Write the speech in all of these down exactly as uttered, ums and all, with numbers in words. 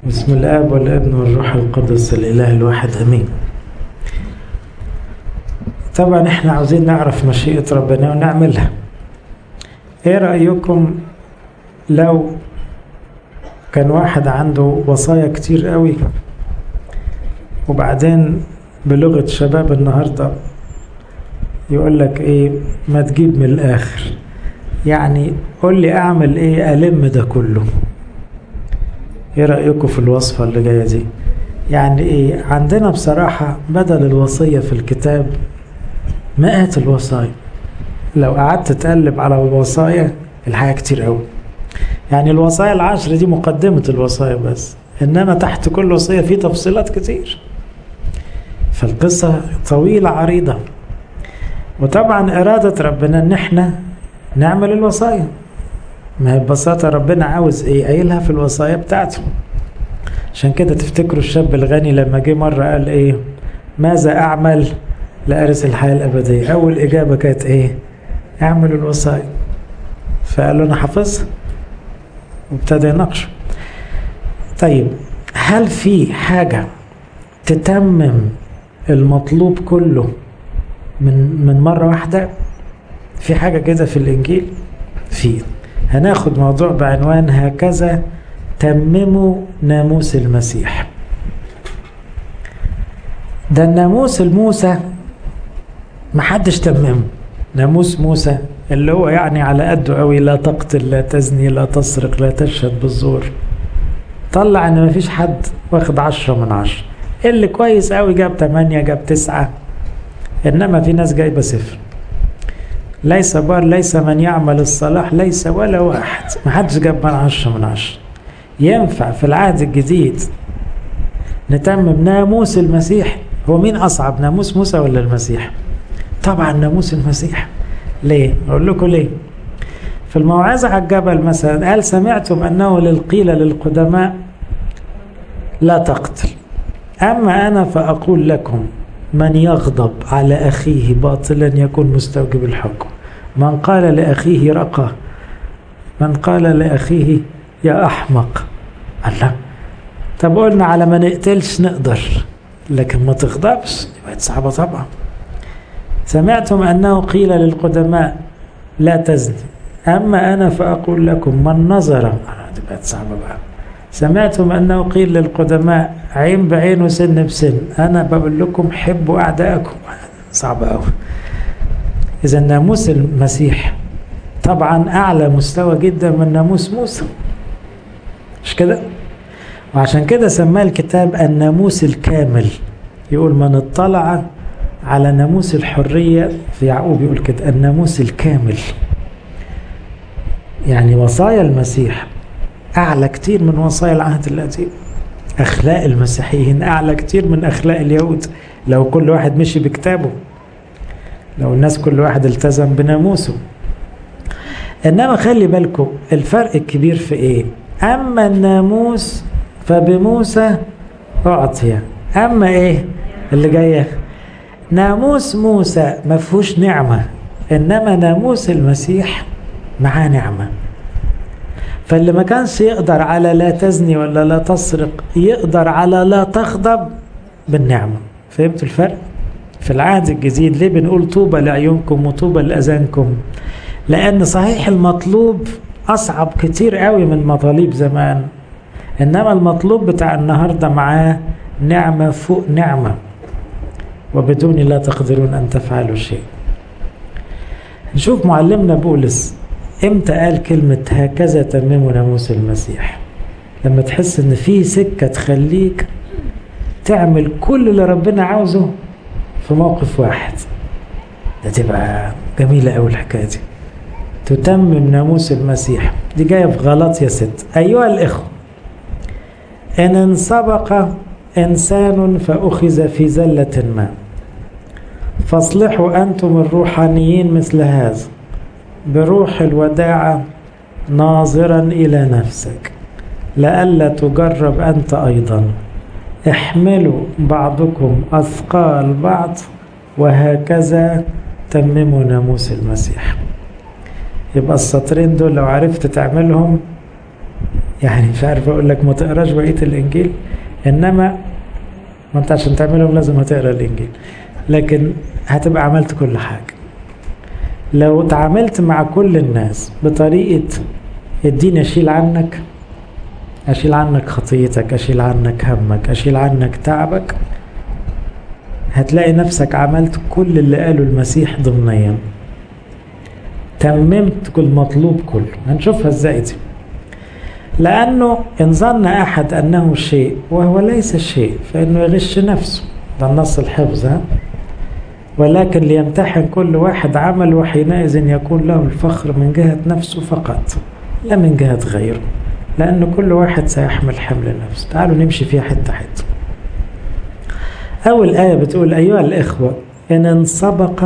بسم الآب والابن والروح القدس الإله الواحد أمين. طبعا احنا عاوزين نعرف مشيئة ربنا ونعملها. ايه رأيكم لو كان واحد عنده وصايا كتير قوي وبعدين بلغة شباب النهاردة يقول لك ايه، ما تجيب من الآخر، يعني قول لي اعمل ايه ألم ده كله. ايه رأيكم في الوصفة اللي جاية دي؟ يعني ايه، عندنا بصراحة بدل الوصية في الكتاب مئات الوصايا. لو قعدت تقلب على الوصايا الحياة كتير قوي. يعني الوصايا العشر دي مقدمة الوصايا بس، انما تحت كل وصية في تفصيلات كتير، فالقصة طويلة عريضة. وطبعا إرادة ربنا ان احنا نعمل الوصايا. ما هي ببساطة ربنا عاوز ايه قايلها في الوصايا بتاعته. عشان كده تفتكروا الشاب الغني لما جه مرة قال ايه، ماذا اعمل لأرث الحياة الأبدية؟ أول إجابة كانت ايه؟ اعمل الوصايا. فقال له أنا حافظها، وابتدى يناقشه. طيب هل في حاجة تتمم المطلوب كله من من مرة واحدة؟ في حاجة كده في الإنجيل؟ في. هناخد موضوع بعنوان هكذا تمموا ناموس المسيح. ده الناموس الموسى محدش تممه. ناموس موسى اللي هو يعني على قده قوي، لا تقتل، لا تزني، لا تسرق، لا تشهد بالزور. طلع ان مفيش حد واخد عشرة من عشرة. اللي كويس قوي جاب تمانية، جاب تسعة، انما في ناس جايبة صفر. ليس بار، ليس من يعمل الصلاح، ليس ولا واحد. محدش جاب من عشرة من عشرة. ينفع في العهد الجديد نتمم ناموس المسيح؟ هو مين أصعب، ناموس موسى ولا المسيح؟ طبعا ناموس المسيح. ليه؟ أقول لكم ليه. في الموعظة على الجبل مثلا قال سمعتم أنه للقيل للقدماء لا تقتل، أما أنا فأقول لكم من يغضب على أخيه باطلا يكون مستوجب الحكم. من قال لأخيه رقى، من قال لأخيه يا أحمق. الله، طب قلنا على ما نقتلش نقدر، لكن ما تغضبش يبقى صعبة طبعا. سمعتم أنه قيل للقدماء لا تزني، أما أنا فأقول لكم من نظر، دي بقت صعبة بقى. سمعتم أنه قيل للقدماء عين بعين وسن بسن، أنا بقول لكم حبوا أعداءكم. صعبة أوي. إذا ناموس المسيح طبعا أعلى مستوى جدا من ناموس موسى، مش كده؟ وعشان كده سماه الكتاب الناموس الكامل. يقول من اطلع على ناموس الحرية في يعقوب يقول كده الناموس الكامل. يعني وصايا المسيح أعلى كتير من وصايا العهد القديم. أخلاق المسيحيين أعلى كتير من أخلاق اليهود، لو كل واحد مشي بكتابه، لو الناس كل واحد التزم بناموسه. إنما خلي بالكم الفرق الكبير في إيه؟ أما الناموس فبموسى أعطي، أما إيه اللي جاية؟ ناموس موسى ما فيهوش نعمة، إنما ناموس المسيح معاه نعمة. فاللي ما كانش يقدر على لا تزني ولا لا تسرق يقدر على لا تغضب بالنعمة. فهمتوا الفرق؟ في العهد الجديد ليه بنقول طوبى لعيونكم وطوبى لأذانكم؟ لأن صحيح المطلوب أصعب كتير قوي من مطالب زمان، إنما المطلوب بتاع النهاردة معاه نعمة فوق نعمة، وبدون لا تقدرون أن تفعلوا شيء. نشوف معلمنا بولس امتى قال كلمة هكذا تمموا ناموس المسيح. لما تحس ان في سكة تخليك تعمل كل اللي ربنا عاوزه في موقف واحد، ده تبقى جميلة أوي الحكاية دي. تتمم ناموس المسيح. دي جاية في غلطية ست. أيها الإخوة، إن انسبق إنسان فأخذ في زلة ما فاصلحوا أنتم الروحانيين مثل هذا بروح الوداعة ناظرا إلى نفسك لئلا تجرب أنت أيضا. احملوا بعضكم أثقال بعض وهكذا تمموا ناموس المسيح. يبقى السطرين دول لو عرفت تعملهم يعني مش عارف اقول لك ما تقراش بقيه الانجيل، انما ما انت عشان تعملهم لازم هتقرا الانجيل، لكن هتبقى عملت كل حاجه. لو تعاملت مع كل الناس بطريقه اديني اشيل عنك، اشيل عنك خطيتك، اشيل عنك همك، اشيل عنك تعبك، هتلاقي نفسك عملت كل اللي قاله المسيح ضمنيا، تممت كل مطلوب كله. هنشوفها ازاي دي. لأنه إن ظن أحد أنه شيء وهو ليس شيء فإنه يغش نفسه، ده النص الحفظ، ها؟ ولكن ليمتحن كل واحد عمل وحينئذ يكون له الفخر من جهة نفسه فقط لا من جهة غيره، لأن كل واحد سيحمل حمل نفسه. تعالوا نمشي فيها حتة حتة. أول آية بتقول أيها الإخوة إن انسبق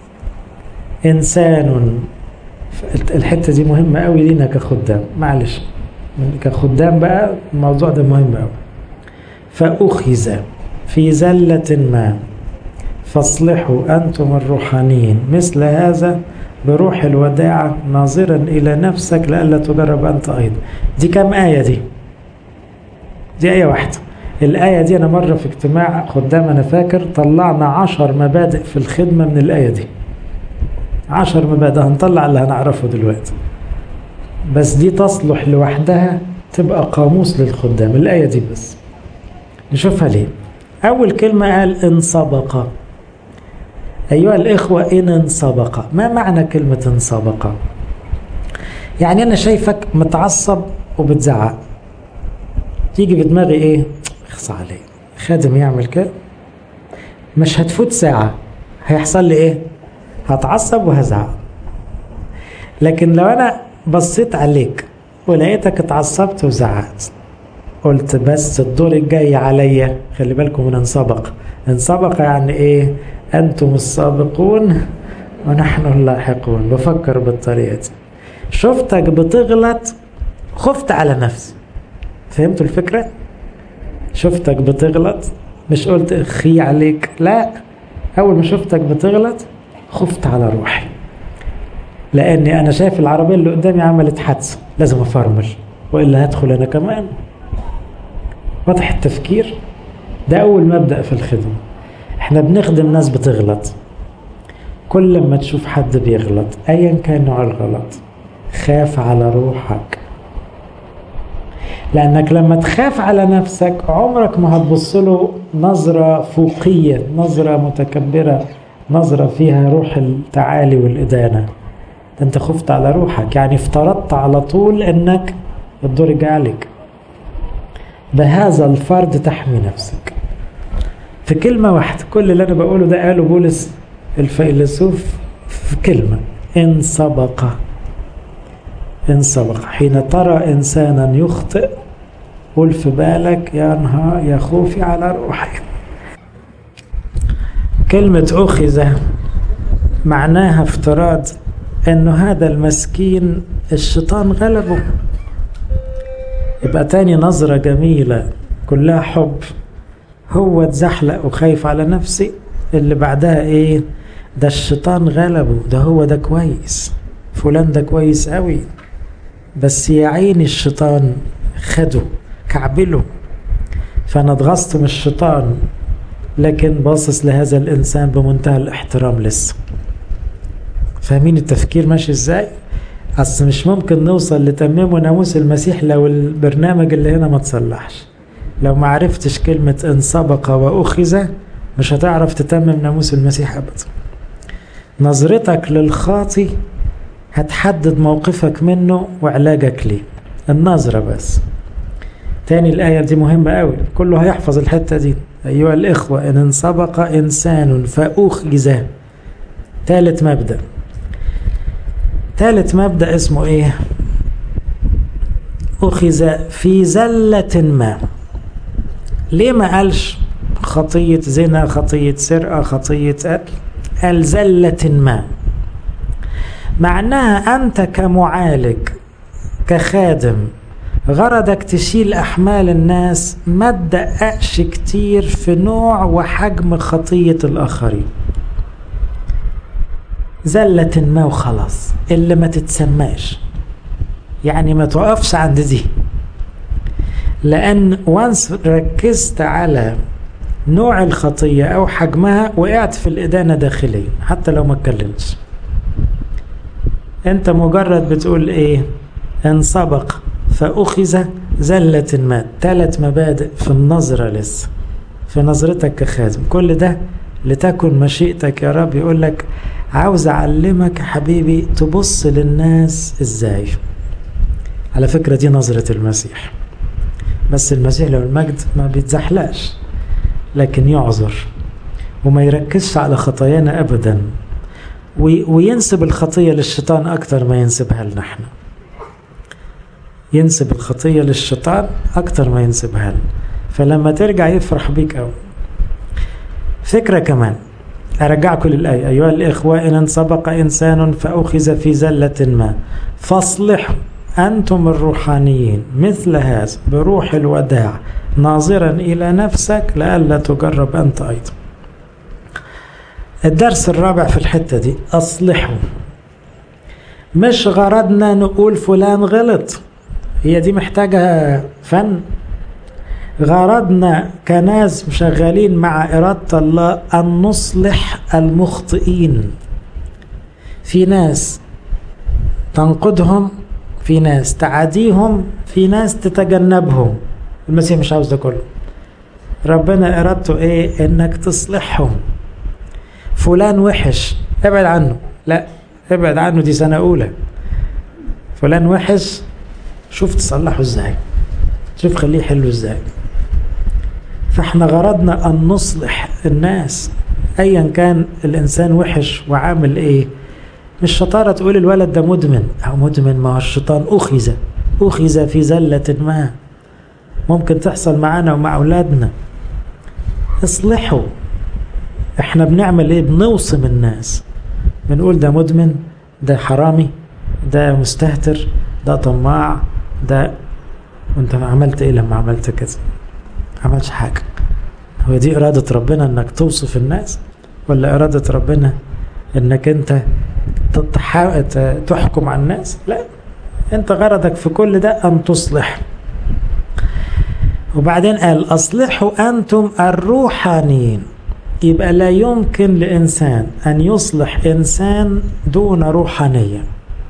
إنسان، الحتة دي مهمة قوي لينا كخدام، معلش كخدام بقى الموضوع ده مهم قوي. فأخذ في زلة ما فاصلحوا أنتم الروحانيين مثل هذا بروح الوداعة ناظرا إلى نفسك لئلا تجرب أنت أيضا. دي كم آية دي؟ دي آية واحدة. الآية دي أنا مرة في اجتماع خدام أنا فاكر طلعنا عشر مبادئ في الخدمة من الآية دي، عشر مبادئ هنطلع اللي هنعرفه دلوقتي، بس دي تصلح لوحدها تبقى قاموس للخدام، الآية دي بس. نشوفها ليه. أول كلمة قال انسبق. أيها الإخوة إن انسبق، ما معنى كلمة انسبق؟ يعني أنا شايفك متعصب وبتزعق، تيجي في دماغي إيه؟ اخص عليه خادم يعمل كده، مش هتفوت ساعة هيحصل لي إيه؟ هتعصب وهزعق. لكن لو أنا بصيت عليك ولقيتك اتعصبت وزعقت، قلت بس الدور الجاي عليا، خلي بالكم من انسبق. انسبق يعني ايه؟ انتم السابقون ونحن اللاحقون. بفكر بالطريقة دي، شفتك بتغلط خفت على نفسي. فهمتوا الفكرة؟ شفتك بتغلط مش قلت اخي عليك، لا، اول ما شفتك بتغلط خفت على روحي، لاني انا شايف العربية اللي قدامي عملت حادثة لازم افرمل والا هدخل انا كمان. واضح التفكير؟ ده اول مبدأ في الخدمة. احنا بنخدم ناس بتغلط، كل ما تشوف حد بيغلط ايا كان نوع الغلط خاف على روحك، لانك لما تخاف على نفسك عمرك ما هتبص له نظرة فوقية، نظرة متكبرة، نظرة فيها روح التعالي والإدانة. انت خفت على روحك، يعني افترضت على طول انك الدور جاي عليك. بهذا الفرض تحمي نفسك. في كلمة واحدة، كل اللي انا بقوله ده قاله بولس الفيلسوف في كلمة: ان سبق. ان سبق، حين ترى انسانا يخطئ قل في بالك يا نهار يا خوفي على روحي. كلمة أخذ معناها افتراض انه هذا المسكين الشيطان غلبه. يبقى تاني نظرة جميلة كلها حب، هو اتزحلق وخايف على نفسي، اللي بعدها ايه؟ ده الشيطان غلبه، ده هو ده كويس، فلان ده كويس قوي، بس يا عيني الشيطان خده كعبله، فانا اتغصت من الشيطان، لكن باصص لهذا الانسان بمنتهى الاحترام لسه. فاهمين التفكير ماشي ازاي؟ اصل مش ممكن نوصل لتمام ناموس المسيح لو البرنامج اللي هنا ما تصلحش. لو ما عرفتش كلمة ان سبق واخذ مش هتعرف تتمم ناموس المسيح ابدا. نظرتك للخاطي هتحدد موقفك منه وعلاجك ليه، النظرة بس. تاني الآية دي مهمة قوي، كله هيحفظ الحتة دي. أيها الإخوة إن سبق إنسان فأخذ. ثالث مبدأ، ثالث مبدأ اسمه إيه؟ أخذ في زلة ما. ليه ما قالش خطية زنا، خطية سرقة، خطية قتل؟ قال زلة ما. معناها أنت كمعالج كخادم غرضك تشيل أحمال الناس، ما تدققش كتير في نوع وحجم خطية الآخرين. زلة ما وخلاص، اللي ما تتسماش، يعني ما توقفش عند دي، لأن وانس ركزت على نوع الخطية أو حجمها وقعت في الإدانة داخليا حتى لو ما اتكلمتش. أنت مجرد بتقول إيه؟ إن سبق فأخذ زلة ما، ثلاث مبادئ في النظرة لسه، في نظرتك كخادم. كل ده لتكن مشيئتك يا رب. يقول لك عاوز أعلمك حبيبي تبص للناس إزاي. على فكرة دي نظرة المسيح، بس المسيح لو المجد ما بيتزحلقش، لكن يعذر وما يركزش على خطايانا أبدا، وينسب الخطية للشيطان أكتر ما ينسبها لنا احنا. ينسب الخطية للشيطان أكتر ما ينسبها لنا، فلما ترجع يفرح بيك أوي. فكرة كمان أرجعكم للآية: أيها الإخوة إن سبق إنسان فأخذ في زلة ما فاصلحوا أنتم الروحانيين مثل هذا بروح الوداع ناظرا إلى نفسك لئلا تجرب أنت أيضا. الدرس الرابع في الحتة دي: أصلحوا. مش غرضنا نقول فلان غلط، هي دي محتاجة فن. غرضنا كناس مشغلين مع إرادة الله أن نصلح المخطئين. في ناس تنقدهم، في ناس تعاديهم، في ناس تتجنبهم. المسيح مش عاوز ده كله. ربنا إرادته إيه؟ إنك تصلحهم. فلان وحش ابعد عنه، لا ابعد عنه، دي سنة أولى. فلان وحش شوف تصلحه إزاي، شوف خليه حلو إزاي. فاحنا غرضنا أن نصلح الناس أيا كان الإنسان وحش وعامل إيه. مش شطارة تقول الولد ده مدمن أو مدمن، ما هو الشيطان أخذ أخذ في زلة ما، ممكن تحصل معانا ومع أولادنا. اصلحوا. احنا بنعمل ايه؟ بنوصم الناس، بنقول ده مدمن، ده حرامي، ده مستهتر، ده طماع، ده. وانت عملت ايه لما عملت كده؟ عملش حاجة. هو دي إرادة ربنا انك توصف الناس، ولا إرادة ربنا انك انت تحكم على الناس؟ لا، انت غرضك في كل ده ان تصلح. وبعدين قال أصلحوا أنتم الروحانيين. يبقى لا يمكن لإنسان أن يصلح إنسان دون روحانية.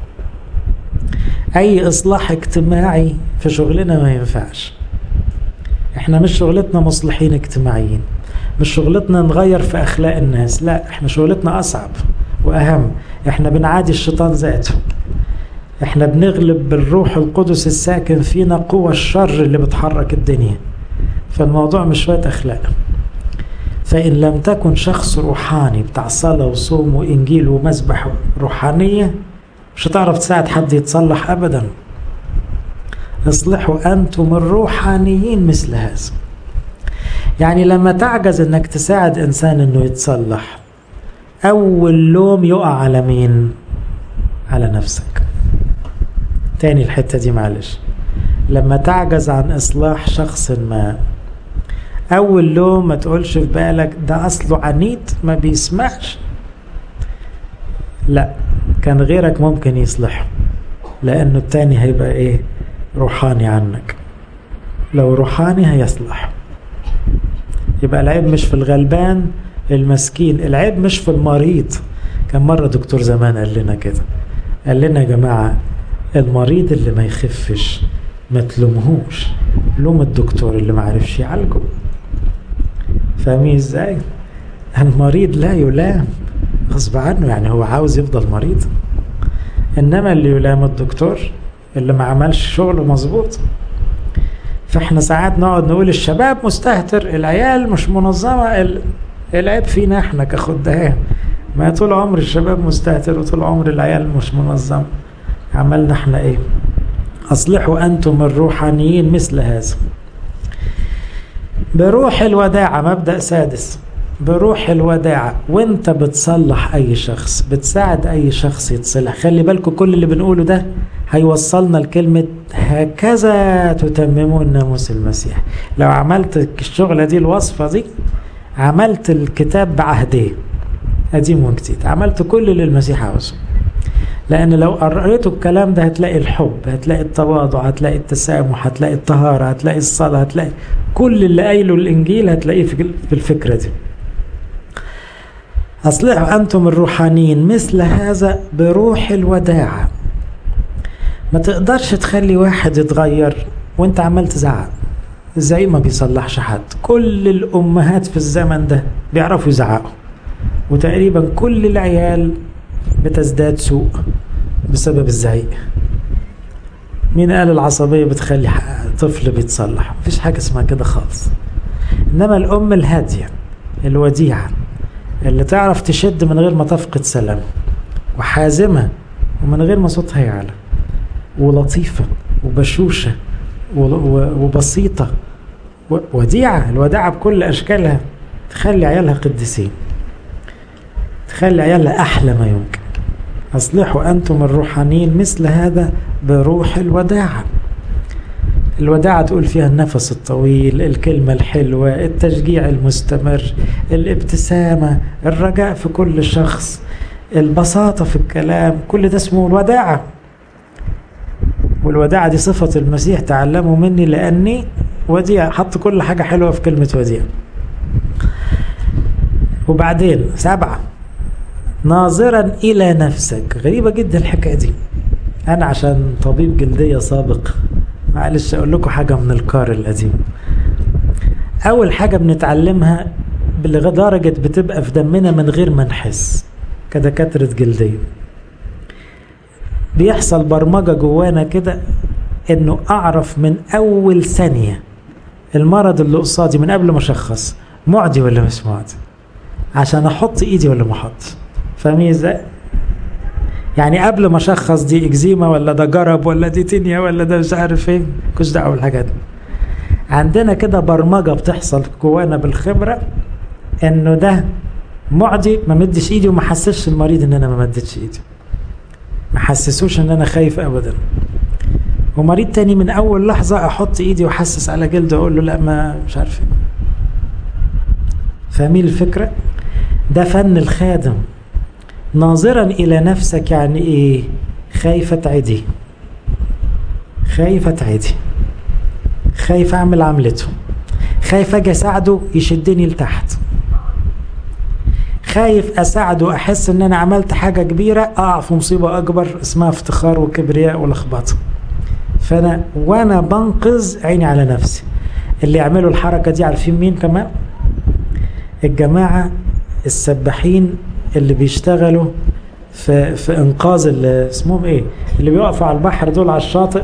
أي إصلاح اجتماعي في شغلنا ما ينفعش. احنا مش شغلتنا مصلحين اجتماعيين، مش شغلتنا نغير في أخلاق الناس، لا، احنا شغلتنا أصعب وأهم. احنا بنعادي الشيطان ذاته، احنا بنغلب بالروح القدس الساكن فينا قوة الشر اللي بتحرك الدنيا. فالموضوع مش شوية أخلاق. فإن لم تكن شخص روحاني بتاع صلاة وصوم وإنجيل ومذبح روحانية، مش هتعرف تساعد حد يتصلح أبدا. اصلحوا أنتم الروحانيين مثل هذا. يعني لما تعجز أنك تساعد إنسان أنه يتصلح، أول لوم يقع على مين؟ على نفسك. تاني الحتة دي معلش، لما تعجز عن إصلاح شخص ما، أول لوم ما تقولش في بالك ده أصله عنيد ما بيسمعش، لا، كان غيرك ممكن يصلحه، لأنه التاني هيبقى إيه؟ روحاني عنك. لو روحاني هيصلح. يبقى العيب مش في الغلبان المسكين، العيب مش في المريض. كان مرة دكتور زمان قال لنا كده، قال لنا يا جماعة المريض اللي ما يخفش ما تلومهوش، لوم الدكتور اللي ما عرفش يعالجه. فاهمين ازاي؟ المريض لا يلام غصب عنه، يعني هو عاوز يفضل مريض. انما اللي يلام الدكتور اللي ما عملش شغله مظبوط. فاحنا ساعات نقعد نقول الشباب مستهتر، العيال مش منظمة، العيب فينا احنا كخدام. ما طول عمر الشباب مستهتر وطول عمر العيال مش منظم. عملنا احنا ايه؟ اصلحوا انتم الروحانيين مثل هذا بروح الوداعة. مبدأ سادس، بروح الوداعة. وانت بتصلح اي شخص، بتساعد اي شخص يتصلح، خلي بالكم كل اللي بنقوله ده هيوصلنا لكلمة هكذا تتممون ناموس المسيح. لو عملت الشغلة دي، الوصفة دي، عملت الكتاب بعهدين قديم وجديد، عملت كل اللي المسيح عاوزه. لأن لو قريتوا الكلام ده هتلاقي الحب، هتلاقي التواضع، هتلاقي التسامح، هتلاقي الطهارة، هتلاقي الصلاة، هتلاقي كل اللي قايله الإنجيل هتلاقيه في الفكرة دي. أصلحوا أنتم الروحانيين مثل هذا بروح الوداعة. ما تقدرش تخلي واحد يتغير وانت عمال تزعق. ازاي ما بيصلحش حد؟ كل الأمهات في الزمن ده بيعرفوا يزعقوا، وتقريبا كل العيال بتزداد سوء بسبب الزعيق. مين قال العصبية بتخلي طفل بيتصلح؟ مفيش حاجة اسمها كده خالص. إنما الأم الهادية الوديعة اللي تعرف تشد من غير ما تفقد سلام، وحازمة ومن غير ما صوتها يعلى، ولطيفة وبشوشة وبسيطة وديعة، الوداعة بكل أشكالها، تخلي عيالها قديسين، تخلي عيالها أحلى ما يمكن. أصلحوا أنتم الروحانيين مثل هذا بروح الوداعة. الوداعة تقول فيها النفس الطويل، الكلمة الحلوة، التشجيع المستمر، الابتسامة، الرجاء في كل شخص، البساطة في الكلام، كل ده اسمه الوداعة. والوداعة دي صفة المسيح، تعلموا مني لأني وديع. حط كل حاجة حلوة في كلمة وديع. وبعدين سبعة، ناظرا إلى نفسك. غريبة جدا الحكاية دي. أنا عشان طبيب جلدية سابق معلش أقول لكم حاجة من الكار القديم. أول حاجة بنتعلمها بالدرجة بتبقى في دمنا من غير ما نحس كدكاترة جلدية، بيحصل برمجة جوانا كده إنه أعرف من أول ثانية المرض اللي قصادي من قبل ما أشخص معدي ولا مش معدي، عشان أحط إيدي ولا ما أحط. فاهمين إزاي؟ يعني قبل ما أشخص دي إكزيما ولا ده جرب ولا دي تينيا ولا ده مش عارف إيه، كوش دعوة بالحاجات دي. عندنا كده برمجة بتحصل جوانا بالخبرة إنه ده معدي، ما مدش إيدي وما حسسش المريض إن أنا ما مدتش إيدي، ما حسسوش إن أنا خايف أبدا. ومريض تاني من أول لحظة أحط إيدي وحسس على جلده وأقول له لا ما مش عارف إيه. فاهمين الفكرة؟ ده فن الخادم. ناظرا إلى نفسك يعني إيه؟ خايفة تعدي، خايفة تعدي، خايف أعمل عملته، خايف أجي أساعده يشدني لتحت، خايف أساعده أحس إن أنا عملت حاجة كبيرة أقع في مصيبة أكبر اسمها افتخار وكبرياء ولخبطة. فأنا وأنا بنقذ عيني على نفسي. اللي يعملوا الحركة دي عارفين مين كمان؟ الجماعة السباحين اللي بيشتغلوا في في انقاذ اللي اسمهم ايه، اللي بيقفوا على البحر دول على الشاطئ،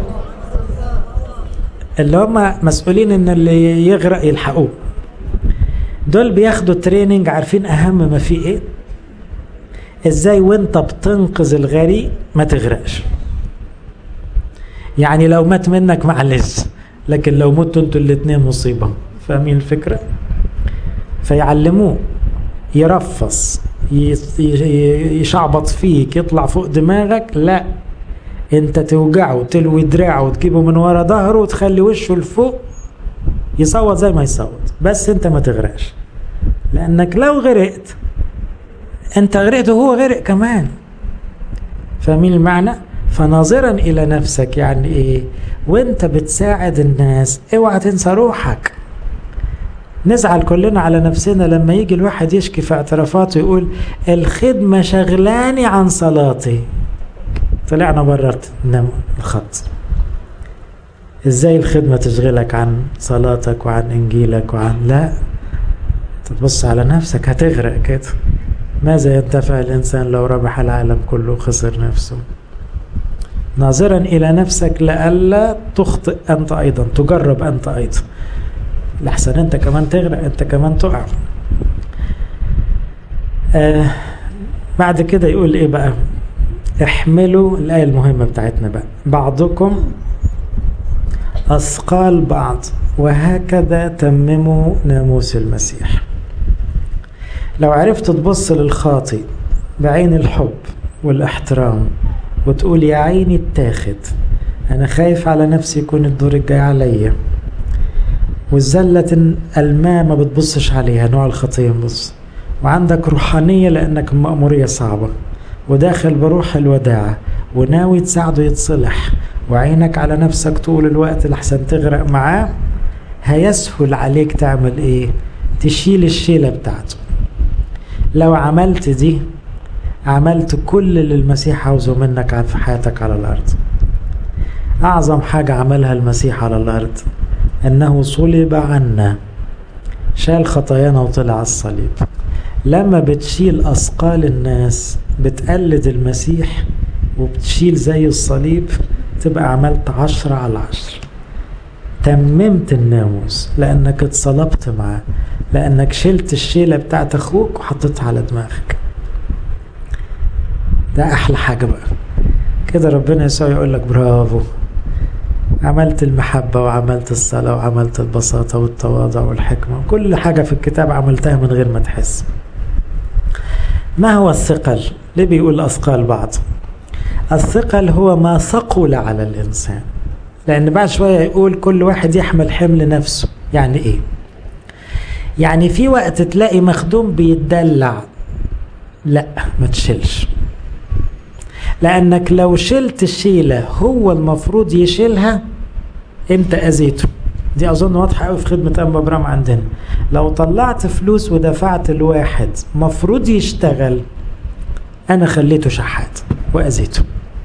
اللي هم مسؤولين ان اللي يغرق يلحقوه. دول بياخدوا تريننج، عارفين اهم ما فيه ايه؟ ازاي وانت بتنقذ الغريق ما تغرقش. يعني لو مات منك معلش، لكن لو متوا انتوا الاتنين مصيبة. فاهمين الفكرة؟ فيعلموه يرفص، يشعبط فيك، يطلع فوق دماغك، لا انت توجعه وتلوي دراعه وتجيبه من ورا ظهره وتخلي وشه لفوق يصوت زي ما يصوت، بس انت ما تغرقش. لانك لو غرقت انت غرقت وهو غرق كمان. فاهمين المعنى؟ فناظرا الى نفسك يعني ايه؟ وانت بتساعد الناس اوعى تنسى روحك. نزعل كلنا على نفسنا لما يجي الواحد يشكي في اعترافاته يقول الخدمة شغلاني عن صلاتي. طلعنا بررت الخط. ازاي الخدمة تشغلك عن صلاتك وعن انجيلك وعن لا؟ تبص على نفسك هتغرق كده. ماذا ينتفع الانسان لو ربح العالم كله وخسر نفسه؟ ناظرا الى نفسك لئلا تخطئ انت ايضا، تجرب انت ايضا، لحسن انت كمان تغرق، انت كمان تقع. آه بعد كده يقول ايه بقى؟ احملوا الآية المهمة بتاعتنا بقى، بعضكم أثقال بعض وهكذا تمموا ناموس المسيح. لو عرفت تبص للخاطئ بعين الحب والاحترام وتقول يا عيني اتاخد، انا خايف على نفسي يكون الدور الجاي عليا، والزلة الماء ما بتبصش عليها، نوع الخطية بص، وعندك روحانية لأنك مأمورية صعبة وداخل بروح الوداعة وناوي تساعده يتصلح وعينك على نفسك طول الوقت لحسن تغرق معاه، هيسهل عليك تعمل ايه؟ تشيل الشيلة بتاعته. لو عملت دي عملت كل اللي المسيح عاوزه منك في حياتك على الأرض. أعظم حاجة عملها المسيح على الأرض أنه صلب عنا، شال خطايانا وطلع على الصليب. لما بتشيل أثقال الناس بتقلد المسيح وبتشيل زي الصليب، تبقى عملت عشرة على عشر، تممت الناموس لأنك اتصلبت معاه، لأنك شلت الشيلة بتاعت أخوك وحطيتها على دماغك. ده أحلى حاجة بقى كده. ربنا يسوع يقول لك برافو، عملت المحبة وعملت الصلاة وعملت البساطة والتواضع والحكمة، كل حاجة في الكتاب عملتها من غير ما تحس. ما هو الثقل؟ ليه بيقول أثقال بعض؟ الثقل هو ما ثقل على الإنسان، لأن بعد شوية يقول كل واحد يحمل حمل نفسه. يعني إيه؟ يعني في وقت تلاقي مخدوم بيتدلع، لا ما تشيلش، لأنك لو شلت الشيلة هو المفروض يشيلها انت أذيته. دي أظن واضحة قوي في خدمة أنبا برام عندنا. لو طلعت فلوس ودفعت الواحد مفروض يشتغل، أنا خليته شحات وأذيته.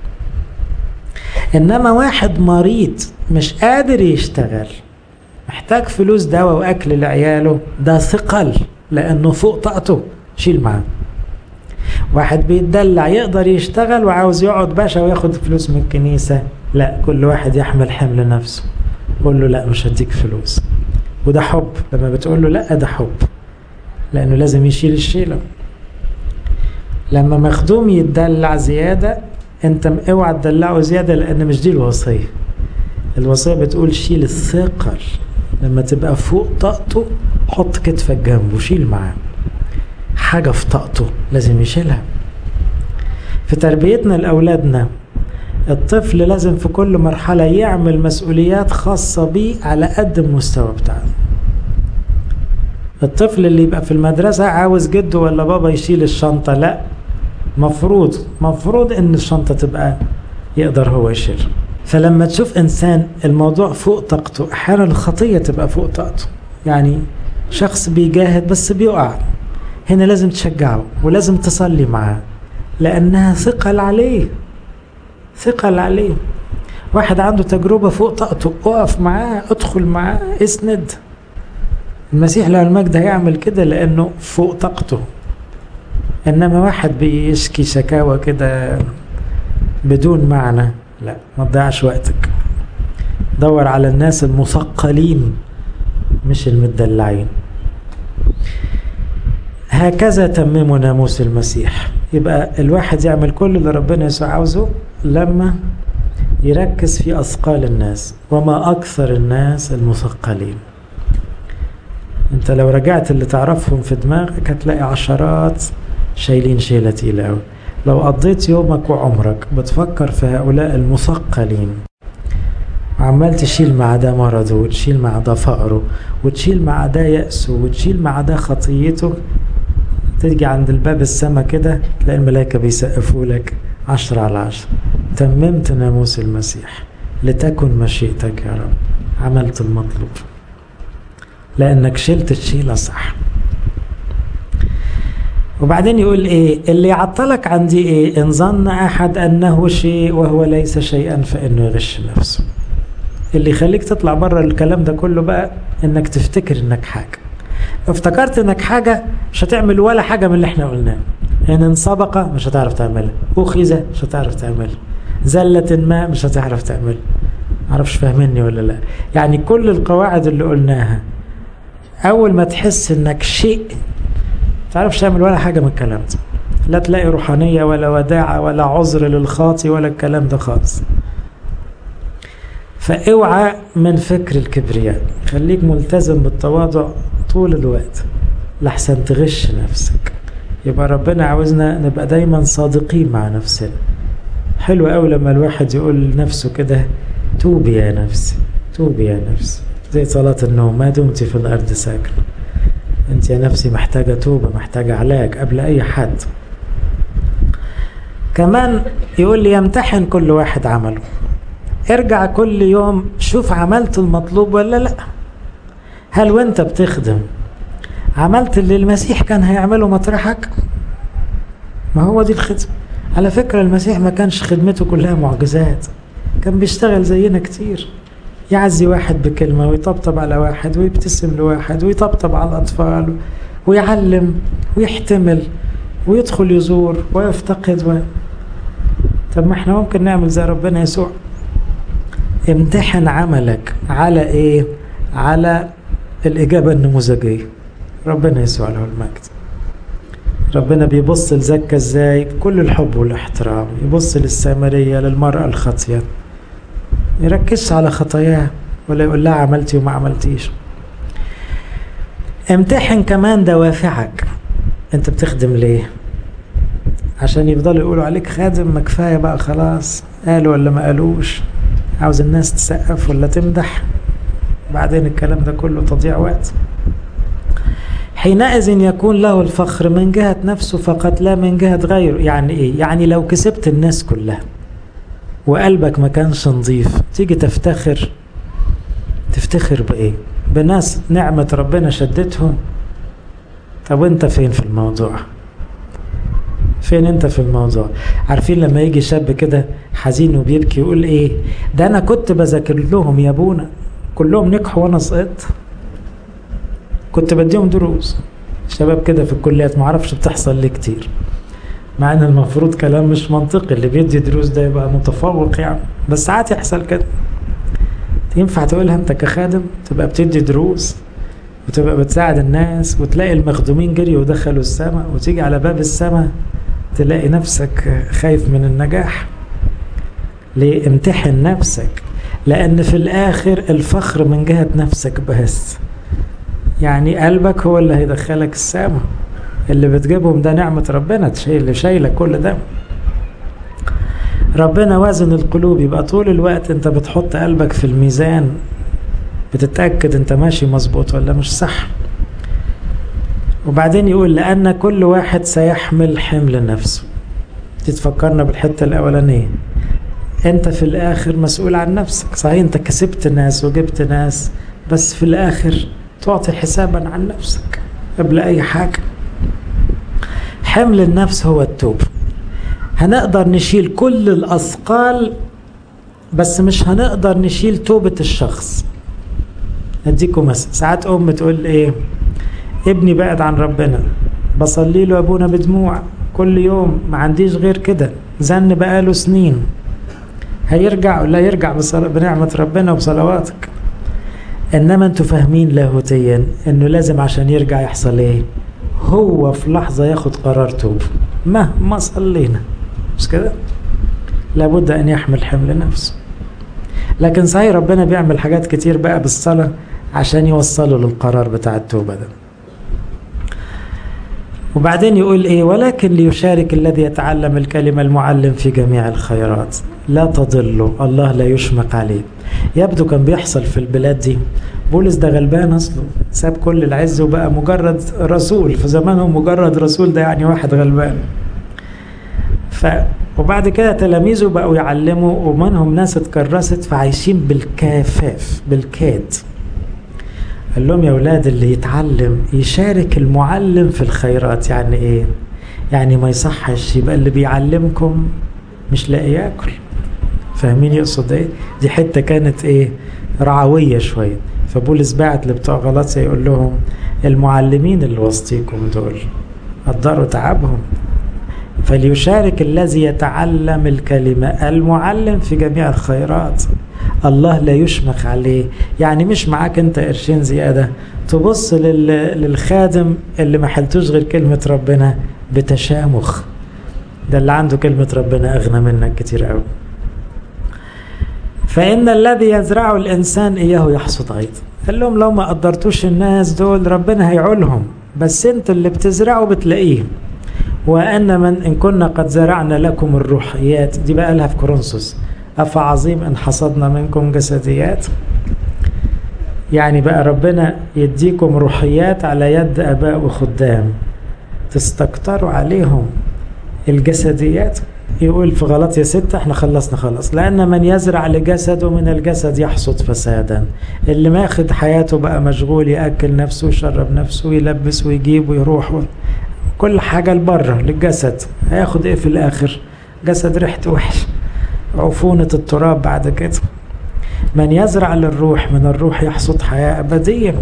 إنما واحد مريض مش قادر يشتغل، محتاج فلوس دواء وأكل لعياله، ده ثقل لأنه فوق طاقته، شيل معاه. واحد بيتدلع يقدر يشتغل وعاوز يقعد باشا وياخد فلوس من الكنيسة، لا، كل واحد يحمل حمل نفسه. قول له لا مش هديك فلوس، وده حب. لما بتقول له لا ده حب، لأنه لازم يشيل الشيلة. لما مخدوم يتدلع زيادة، انت اوعى تدلعه زيادة، لأن مش دي الوصية. الوصية بتقول شيل الثقل، لما تبقى فوق طاقته حط كتفك جنبه، شيل معاه. حاجة في طاقته لازم يشيلها. في تربيتنا لأولادنا، الطفل لازم في كل مرحلة يعمل مسؤوليات خاصة بيه على قد المستوى بتاعه. الطفل اللي يبقى في المدرسة عاوز جده ولا بابا يشيل الشنطة، لا، مفروض مفروض ان الشنطة تبقى يقدر هو يشيل. فلما تشوف انسان الموضوع فوق طاقته، احيانا الخطية تبقى فوق طاقته، يعني شخص بيجاهد بس بيقع، هنا لازم تشجعه ولازم تصلي معاه، لأنها ثقل عليه، ثقل عليه. واحد عنده تجربة فوق طاقته، اقف معاه، ادخل معاه، اسند. المسيح له المجد هيعمل كده لأنه فوق طاقته. إنما واحد بيشكي شكاوى كده بدون معنى، لا، ما تضيعش وقتك. دور على الناس المثقلين مش المدلعين. هكذا تمموا ناموس المسيح. يبقى الواحد يعمل كل اللي ربنا يسوع عاوزه لما يركز في أثقال الناس. وما أكثر الناس المثقلين. انت لو رجعت اللي تعرفهم في دماغك هتلاقي عشرات شايلين شيلة تقيلة قوي. لو قضيت يومك وعمرك بتفكر في هؤلاء المثقلين، وعمال تشيل مع ده مرضه، وتشيل مع ده فقره، وتشيل مع ده يأسه، وتشيل مع ده خطيته، تيجي عند الباب السما كده تلاقي الملائكة بيسقفوا لك عشرة على عشرة. تممت ناموس المسيح، لتكن مشيئتك يا رب. عملت المطلوب لأنك شلت الشيلة صح. وبعدين يقول ايه اللي يعطلك عندي؟ ايه؟ ان ظن احد انه شيء وهو ليس شيئا فانه يغش نفسه. اللي يخليك تطلع بره الكلام ده كله بقى انك تفتكر انك حاجة. افتكرت انك حاجة مش هتعمل ولا حاجة من اللي احنا قلناه. ان انسبق مش هتعرف تعملها، اخذ مش هتعرف تعملها، زلة ما مش هتعرف تعملها. معرفش فاهميني ولا لا؟ يعني كل القواعد اللي قلناها اول ما تحس انك شيء تعرفش تعمل ولا حاجة من الكلام ده. لا تلاقي روحانية ولا وداعة ولا عذر للخاطي ولا الكلام ده خالص. فاوعى من فكر الكبرياء، خليك ملتزم بالتواضع طول الوقت لحسن تغش نفسك. يبقى ربنا عاوزنا نبقى دايما صادقين مع نفسنا. حلو قوي لما الواحد يقول لنفسه كده توبي يا نفسي، توبي يا نفسي، زي صلاة النوم، ما دمت في الأرض ساكن. انت يا نفسي محتاجة توبة، محتاجة علاج قبل أي حد. كمان يقول لي يمتحن كل واحد عمله. ارجع كل يوم شوف عملت المطلوب ولا لا. هل وانت بتخدم عملت اللي المسيح كان هيعمله مطرحك؟ ما هو دي الخدمة. على فكرة المسيح ما كانش خدمته كلها معجزات، كان بيشتغل زينا كتير، يعزي واحد بكلمة ويطبطب على واحد ويبتسم لواحد ويطبطب على الأطفال ويعلم ويحتمل ويدخل يزور ويفتقد و... طب ما احنا ممكن نعمل زي ربنا يسوع. امتحن عملك على ايه؟ على الإجابة النموذجية. ربنا يسوع له المجد. ربنا بيبص لزكا ازاي؟ بكل الحب والاحترام. يبص للسامرية للمرأة الخاطية، يركز على خطاياها ولا يقول لها عملتي وما عملتيش. امتحن كمان دوافعك. انت بتخدم ليه؟ عشان يفضلوا يقولوا عليك خادم؟ ما كفاية بقى خلاص، قالوا ولا ما قالوش، عاوز الناس تسقف ولا تمدح؟ بعدين الكلام ده كله تضيع وقت. حينئذ يكون له الفخر من جهة نفسه فقط لا من جهة غيره. يعني ايه؟ يعني لو كسبت الناس كلها وقلبك ما كانش نظيف، تيجي تفتخر. تفتخر بايه؟ بناس نعمة ربنا شدتهم. طب وانت فين في الموضوع؟ فين انت في الموضوع؟ عارفين لما يجي شاب كده حزين وبيبكي يقول ايه؟ ده انا كنت بذاكر لهم يا ابونا، كلهم نجحوا وانا سقطت، كنت بديهم دروس. شباب كده في الكليات، معرفش بتحصل ليه كتير، مع ان المفروض كلام مش منطقي، اللي بيدي دروس ده يبقى متفوق يعني، بس ساعات يحصل كده. ينفع تقولها انت كخادم؟ تبقى بتدي دروس وتبقى بتساعد الناس وتلاقي المخدومين جري ودخلوا السماء، وتيجي على باب السماء تلاقي نفسك خايف من النجاح. ليه؟ امتحن نفسك، لان في الاخر الفخر من جهة نفسك بس. يعني قلبك هو اللي هيدخلك السماء، اللي بتجيبهم ده نعمة ربنا تشيل اللي شايله كل ده. ربنا وازن القلوب، يبقى طول الوقت انت بتحط قلبك في الميزان، بتتأكد انت ماشي مظبوط ولا مش صح. وبعدين يقول لأن كل واحد سيحمل حمل نفسه. تتفكرنا بالحتة الأولانية، انت في الآخر مسؤول عن نفسك. صحيح انت كسبت ناس وجبت ناس، بس في الآخر تعطي حسابا عن نفسك قبل أي حاجة. حمل النفس هو التوب. هنقدر نشيل كل الأثقال، بس مش هنقدر نشيل توبة الشخص. اديكم مثلا، ساعات أم تقول ايه؟ ابني بعد عن ربنا، بصلي له أبونا بدموع كل يوم، ما عنديش غير كده، زن بقاله سنين، هيرجع ولا يرجع بنعمة ربنا وبصلواتك. انما انتوا فاهمين لاهوتيا انه لازم عشان يرجع يحصل ايه؟ هو في لحظة ياخد قرار توب مهما صلينا، مش كده؟ لابد ان يحمل حمل نفسه. لكن صحيح ربنا بيعمل حاجات كتير بقى بالصلاة عشان يوصلوا للقرار بتاع التوبة ده. وبعدين يقول ايه؟ ولكن ليشارك الذي يتعلم الكلمة المعلم في جميع الخيرات لا تضلوا، الله لا يشمق عليه. يبدو كان بيحصل في البلاد دي. بولس ده غلبان اصله، ساب كل العز وبقى مجرد رسول. في زمانهم مجرد رسول ده يعني واحد غلبان. ف وبعد كده تلاميذه بقوا يعلموا، ومنهم ناس اتكرست فعايشين بالكفاف بالكاد. قال لهم يا اولاد اللي يتعلم يشارك المعلم في الخيرات. يعني ايه؟ يعني ما يصحش يبقى اللي بيعلمكم مش لاقي ياكل. فاهمين يقصد ايه؟ دي حته كانت ايه؟ رعويه شويه. فبولس بعت لبتوع غلاطيا يقول لهم المعلمين اللي وسطيكم دول قدروا تعبهم، فليشارك الذي يتعلم الكلمة المعلم في جميع الخيرات. الله لا يشمخ عليه. يعني مش معاك انت قرشين زيادة تبص للخادم اللي ما حلتوش غير كلمة ربنا بتشامخ. ده اللي عنده كلمة ربنا أغنى منك كتير قوي. فإن الذي يزرعه الإنسان إياه يحصد أيضا. قال لهم لو ما قدرتوش الناس دول ربنا هيعولهم، بس انت اللي بتزرعه بتلاقيه. وأن من إن كنا قد زرعنا لكم الروحيات، دي بقى لها في كورنثوس، أفعظيم إن حصدنا منكم جسديات. يعني بقى ربنا يديكم روحيات على يد أباء وخدام تستكتروا عليهم الجسديات. يقول في غلطية ستة، احنا خلصنا خلص، لأن من يزرع لجسده من الجسد يحصد فسادا. اللي ماخد حياته بقى مشغول يأكل نفسه ويشرب نفسه ويلبس ويجيب ويروح و... كل حاجة لبره للجسد، هياخد ايه في الآخر؟ جسد ريحته وحش، عفونة التراب بعد كده. من يزرع للروح من الروح يحصد حياة أبدية.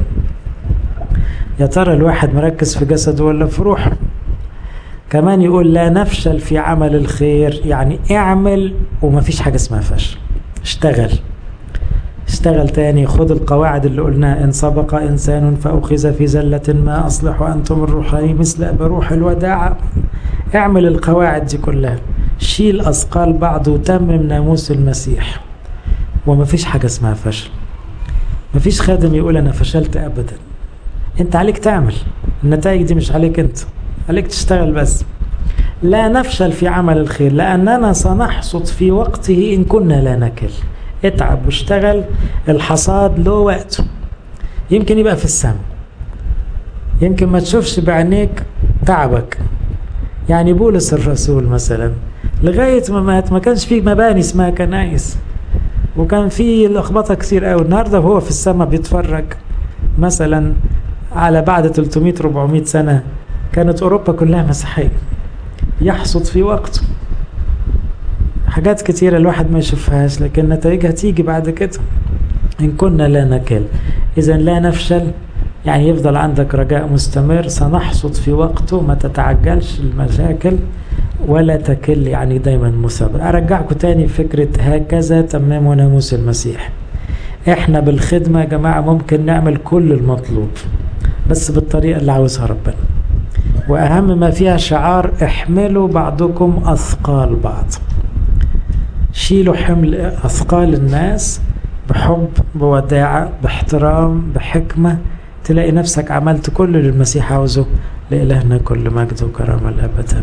يا ترى الواحد مركز في جسده ولا في روحه؟ كمان يقول لا نفشل في عمل الخير، يعني اعمل وما فيش حاجة اسمها فشل. اشتغل اشتغل تاني، خد القواعد اللي قلناها: إن سبق إنسان فأخذ في زلة ما أصلح وأنتم الروحي مثل بروح الوداع. اعمل القواعد دي كلها، شيل أثقال بعض وتمم ناموس المسيح، وما فيش حاجة اسمها فشل. ما فيش خادم يقول أنا فشلت أبدا. انت عليك تعمل، النتائج دي مش عليك انت، عليك تشتغل بس. لا نفشل في عمل الخير لأننا سنحصد في وقته إن كنا لا نكل. اتعب واشتغل، الحصاد له وقته. يمكن يبقى في السماء، يمكن ما تشوفش بعينيك تعبك. يعني بولس الرسول مثلا لغاية ما مات ما كانش فيه مباني اسمها كنائس، وكان فيه لخبطة كتير قوي. النهاردة وهو في السماء بيتفرج مثلا على بعد ثلاثمائة أربعمائة سنة كانت أوروبا كلها مسيحية. يحصد في وقته حاجات كتيرة الواحد ما يشوفهاش، لكن نتائجها تيجي بعد كده. إن كنا لا نكل، إذا لا نفشل، يعني يفضل عندك رجاء مستمر. سنحصد في وقته، ما تتعجلش المشاكل ولا تكل، يعني دايما مثابر. أرجعكم تاني فكرة هكذا تمموا ناموس المسيح. احنا بالخدمة يا جماعة ممكن نعمل كل المطلوب، بس بالطريقة اللي عاوزها ربنا. وأهم ما فيها شعار: احملوا بعضكم أثقال بعض. شيلوا حمل أثقال الناس بحب، بوداعة، باحترام، بحكمة. تلاقي نفسك عملت كل اللي المسيح عاوزه. لإلهنا كل مجد وكرامة الأبد.